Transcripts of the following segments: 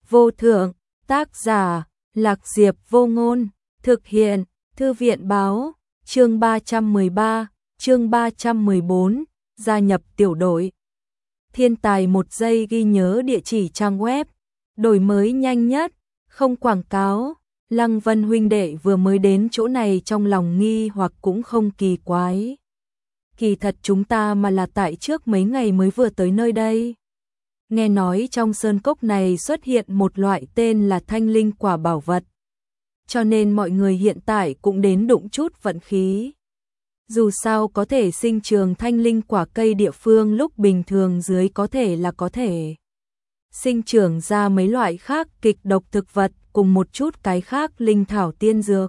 vô thượng, tác giả, Lạc Diệp Vô Ngôn, thực hiện, Thư viện báo, chương 313, chương 314, gia nhập tiểu đội. Thiên tài một giây ghi nhớ địa chỉ trang web, đổi mới nhanh nhất, không quảng cáo. Lăng Vân huynh đệ vừa mới đến chỗ này trong lòng nghi hoặc cũng không kỳ quái. Kỳ thật chúng ta mà là tại trước mấy ngày mới vừa tới nơi đây. Nghe nói trong sơn cốc này xuất hiện một loại tên là thanh linh quả bảo vật. Cho nên mọi người hiện tại cũng đến đụng chút vận khí. Dù sao có thể sinh trường thanh linh quả cây địa phương lúc bình thường dưới có thể sinh trưởng ra mấy loại khác kịch độc thực vật cùng một chút cái khác linh thảo tiên dược.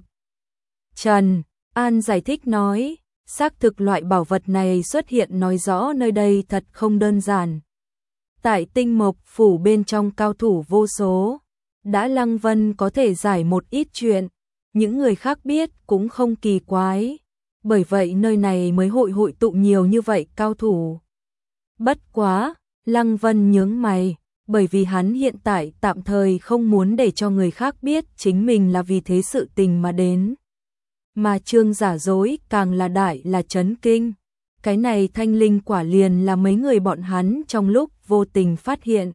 Trần An giải thích nói, xác thực loại bảo vật này xuất hiện nói rõ nơi đây thật không đơn giản. Tại Tinh Mộc phủ bên trong cao thủ vô số, đã Lăng Vân có thể giải một ít chuyện, những người khác biết cũng không kỳ quái, bởi vậy nơi này mới hội tụ nhiều như vậy cao thủ. Bất quá, Lăng Vân nhướng mày, bởi vì hắn hiện tại tạm thời không muốn để cho người khác biết chính mình là vì thế sự tình mà đến. Mà Trương giả dối càng là đại là chấn kinh. Cái này thanh linh quả liền là mấy người bọn hắn trong lúc vô tình phát hiện.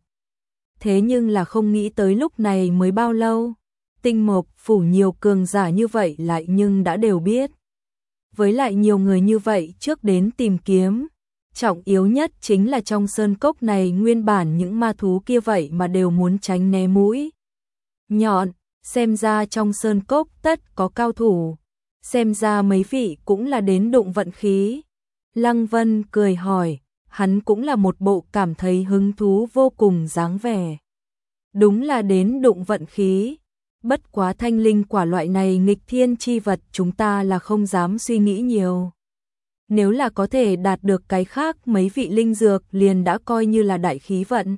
Thế nhưng là không nghĩ tới lúc này mới bao lâu. Tinh Mộc phủ nhiều cường giả như vậy lại nhưng đã đều biết. Với lại nhiều người như vậy trước đến tìm kiếm. Trọng yếu nhất chính là trong sơn cốc này nguyên bản những ma thú kia vậy mà đều muốn tránh né mũi nhọn, xem ra trong sơn cốc tất có cao thủ, xem ra mấy vị cũng là đến đụng vận khí. Lăng Vân cười hỏi, hắn cũng là một bộ cảm thấy hứng thú vô cùng dáng vẻ. Đúng là đến đụng vận khí, bất quá thanh linh quả loại này nghịch thiên chi vật chúng ta là không dám suy nghĩ nhiều. Nếu là có thể đạt được cái khác mấy vị linh dược liền đã coi như là đại khí vận.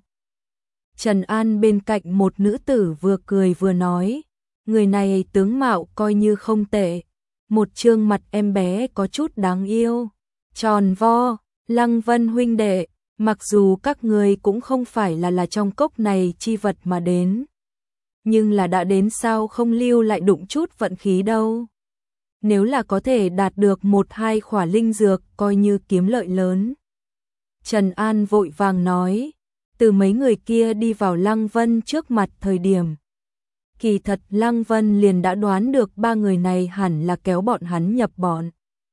Trần An bên cạnh một nữ tử vừa cười vừa nói, người này tướng mạo coi như không tệ, một trương mặt em bé có chút đáng yêu, tròn vo. Lăng Vân huynh đệ, mặc dù các người cũng không phải là trong cốc này chi vật mà đến, nhưng là đã đến sao không lưu lại đụng chút vận khí đâu. Nếu là có thể đạt được một hai khỏa linh dược coi như kiếm lợi lớn. Trần An vội vàng nói, từ mấy người kia đi vào Lăng Vân trước mặt thời điểm. Kỳ thật Lăng Vân liền đã đoán được ba người này hẳn là kéo bọn hắn nhập bọn.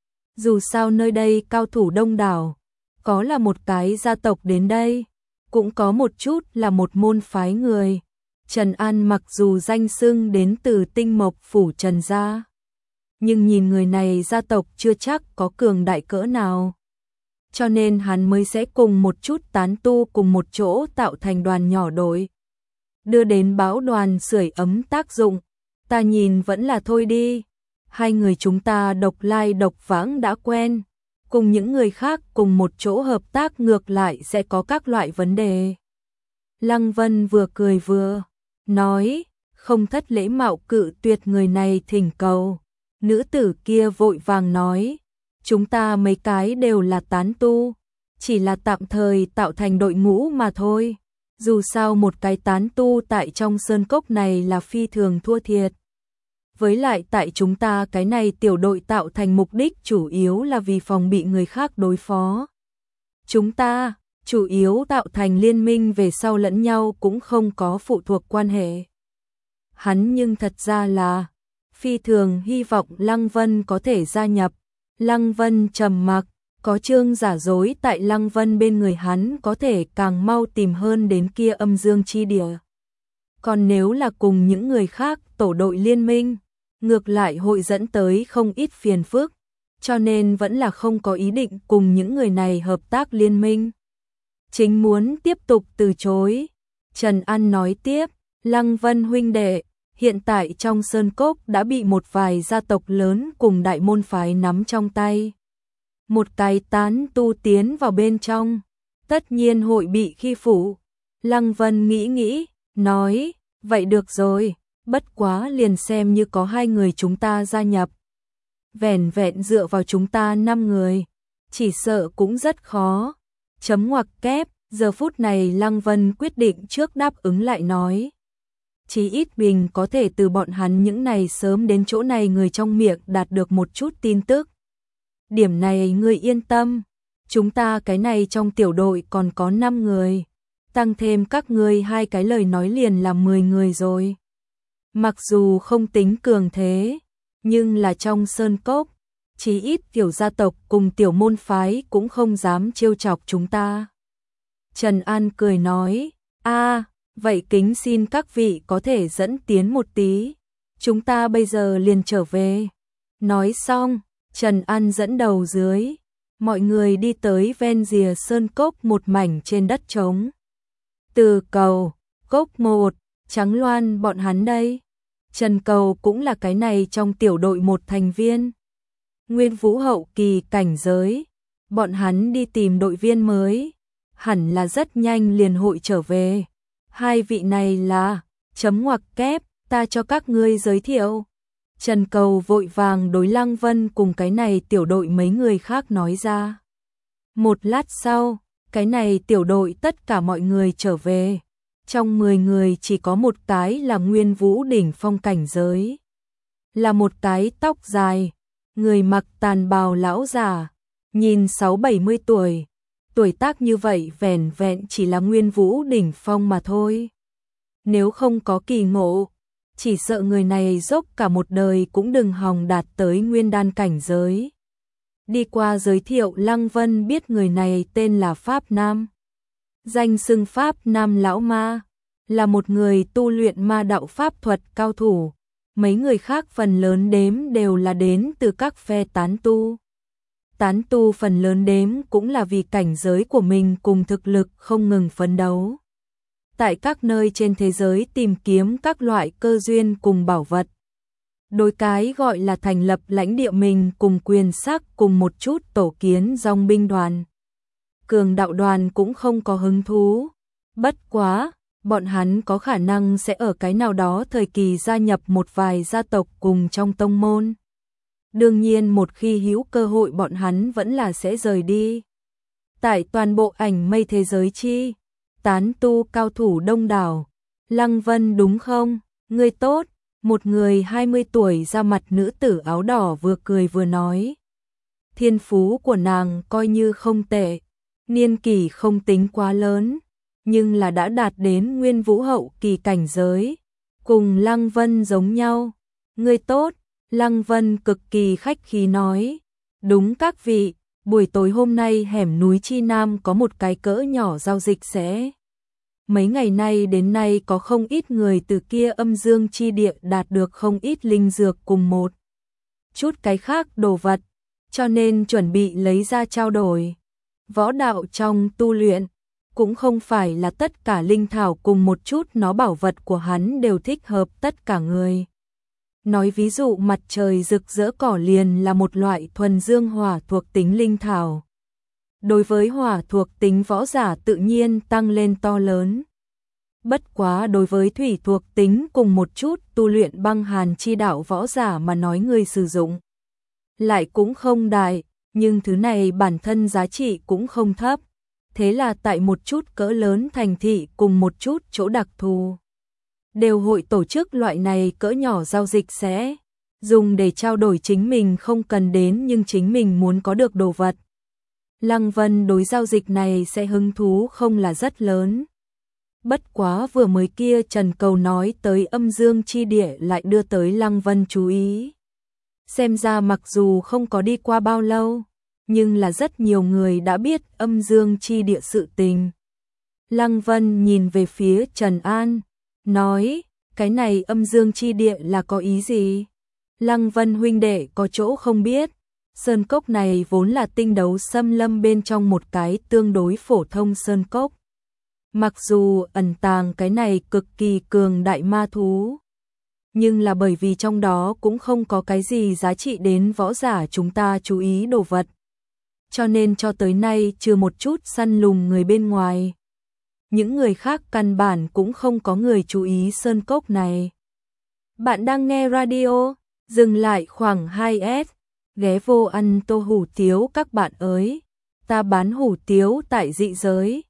Dù sao nơi đây cao thủ đông đảo, có là một cái gia tộc đến đây, cũng có một chút là một môn phái người. Trần An mặc dù danh xưng đến từ Tinh Mộc phủ Trần gia, nhưng nhìn người này gia tộc chưa chắc có cường đại cỡ nào. Cho nên hắn mới sẽ cùng một chút tán tu cùng một chỗ tạo thành đoàn nhỏ đội. Đưa đến báo đoàn sưởi ấm tác dụng, ta nhìn vẫn là thôi đi. Hai người chúng ta độc lai độc vãng đã quen, cùng những người khác cùng một chỗ hợp tác ngược lại sẽ có các loại vấn đề. Lăng Vân vừa cười vừa nói, không thất lễ mạo cự tuyệt người này thỉnh cầu. Nữ tử kia vội vàng nói, chúng ta mấy cái đều là tán tu, chỉ là tạm thời tạo thành đội ngũ mà thôi. Dù sao một cái tán tu tại trong sơn cốc này là phi thường thua thiệt. Với lại tại chúng ta cái này tiểu đội tạo thành mục đích chủ yếu là vì phòng bị người khác đối phó. Chúng ta chủ yếu tạo thành liên minh về sau lẫn nhau cũng không có phụ thuộc quan hệ. Hắn nhưng thật ra là phi thường hy vọng Lăng Vân có thể gia nhập. Lăng Vân trầm mặc, có Trương giả dối tại Lăng Vân bên người hắn có thể càng mau tìm hơn đến kia âm dương chi địa. Còn nếu là cùng những người khác tổ đội liên minh, ngược lại hội dẫn tới không ít phiền phức, cho nên vẫn là không có ý định cùng những người này hợp tác liên minh. Chính muốn tiếp tục từ chối. Trần An nói tiếp, Lăng Vân huynh đệ, hiện tại trong sơn cốc đã bị một vài gia tộc lớn cùng đại môn phái nắm trong tay. Một cái tán tu tiến vào bên trong, tất nhiên hội bị khi phụ. Lăng Vân nghĩ, nói, vậy được rồi, bất quá liền xem như có hai người chúng ta gia nhập. Vẻn vẹn dựa vào chúng ta 5 người, chỉ sợ cũng rất khó. Chấm ngoặc kép, giờ phút này Lăng Vân quyết định trước đáp ứng lại nói. Chí ít mình có thể từ bọn hắn những này sớm đến chỗ này người trong miệng đạt được một chút tin tức. Điểm này ngươi yên tâm, chúng ta cái này trong tiểu đội còn có 5 người, tăng thêm các ngươi 2 cái lời nói liền là 10 người rồi. Mặc dù không tính cường thế, nhưng là trong sơn cốc, chí ít tiểu gia tộc cùng tiểu môn phái cũng không dám trêu chọc chúng ta. Trần An cười nói, vậy kính xin các vị có thể dẫn tiến một tí, chúng ta bây giờ liền trở về. Nói xong, Trần An dẫn đầu dưới, mọi người đi tới ven rìa sơn cốc một mảnh trên đất trống. Từ Cầu, Cốc Một, Trắng Loan bọn hắn đây. Trần Cầu cũng là cái này trong tiểu đội một thành viên. Nguyên Vũ hậu kỳ cảnh giới, bọn hắn đi tìm đội viên mới, hẳn là rất nhanh liền hội trở về. 2 vị này là, chấm ngoặc kép, ta cho các ngươi giới thiệu. Trần Cầu vội vàng đối Lăng Vân cùng cái này tiểu đội mấy người khác nói ra. Một lát sau, cái này tiểu đội tất cả mọi người trở về. Trong 10 người chỉ có một cái là Nguyên Vũ đỉnh phong cảnh giới. Là một cái tóc dài, người mặc tàn bào lão già, nhìn 6-70 tuổi. Tuổi tác như vậy vẻn vẹn chỉ là Nguyên Vũ đỉnh phong mà thôi. Nếu không có kỳ ngộ, chỉ sợ người này dốc cả một đời cũng đừng hòng đạt tới nguyên đan cảnh giới. Đi qua giới thiệu, Lăng Vân biết người này tên là Pháp Nam. Danh xưng Pháp Nam lão ma, là một người tu luyện ma đạo pháp thuật cao thủ. Mấy người khác phần lớn đếm đều là đến từ các phe tán tu. Tán tu phần lớn đếm cũng là vì cảnh giới của mình cùng thực lực không ngừng phấn đấu. Tại các nơi trên thế giới tìm kiếm các loại cơ duyên cùng bảo vật. Đối cái gọi là thành lập lãnh địa mình cùng quyền sắc cùng một chút tổ kiến dòng binh đoàn. Cường đạo đoàn cũng không có hứng thú. Bất quá, bọn hắn có khả năng sẽ ở cái nào đó thời kỳ gia nhập một vài gia tộc cùng trong tông môn. Đương nhiên một khi hữu cơ hội bọn hắn vẫn là sẽ rời đi. Tại toàn bộ ảnh mây thế giới chi, tán tu cao thủ đông đảo. Lăng Vân đúng không? Ngươi tốt. Một người 20 tuổi da mặt nữ tử áo đỏ vừa cười vừa nói. Thiên phú của nàng coi như không tệ, niên kỷ không tính quá lớn, nhưng là đã đạt đến Nguyên Vũ hậu kỳ cảnh giới, cùng Lăng Vân giống nhau. Ngươi tốt. Lăng Vân cực kỳ khách khí nói. Đúng các vị, buổi tối hôm nay hẻm núi Chi Nam có một cái cỡ nhỏ giao dịch sẽ. Mấy ngày nay đến nay có không ít người từ kia âm dương chi địa đạt được không ít linh dược cùng một chút cái khác đồ vật, cho nên chuẩn bị lấy ra trao đổi. Võ đạo trong tu luyện, cũng không phải là tất cả linh thảo cùng một chút nó bảo vật của hắn đều thích hợp tất cả người. Nói ví dụ mặt trời rực rỡ cỏ liền là một loại thuần dương hỏa thuộc tính linh thảo. Đối với hỏa thuộc tính võ giả tự nhiên tăng lên to lớn. Bất quá đối với thủy thuộc tính cùng một chút tu luyện băng hàn chi đạo võ giả mà nói người sử dụng lại cũng không đại, nhưng thứ này bản thân giá trị cũng không thấp. Thế là tại một chút cỡ lớn thành thị cùng một chút chỗ đặc thù, đều hội tổ chức loại này cỡ nhỏ giao dịch sẽ dùng để trao đổi chính mình không cần đến nhưng chính mình muốn có được đồ vật. Lăng Vân đối giao dịch này sẽ hứng thú không là rất lớn. Bất quá vừa mới kia Trần Cầu nói tới âm dương chi địa lại đưa tới Lăng Vân chú ý. Xem ra mặc dù không có đi qua bao lâu, nhưng là rất nhiều người đã biết âm dương chi địa sự tình. Lăng Vân nhìn về phía Trần An, nói, cái này âm dương chi địa là có ý gì? Lăng Vân huynh đệ có chỗ không biết, sơn cốc này vốn là tinh đấu xâm lâm bên trong một cái tương đối phổ thông sơn cốc. Mặc dù ẩn tàng cái này cực kỳ cường đại ma thú, nhưng là bởi vì trong đó cũng không có cái gì giá trị đến võ giả chúng ta chú ý đồ vật. Cho nên cho tới nay trừ một chút săn lùng người bên ngoài, những người khác căn bản cũng không có người chú ý sơn cốc này. Bạn đang nghe radio, dừng lại khoảng 2S, ghé vô ăn tô hủ tiếu các bạn ơi. Ta bán hủ tiếu tại dị giới,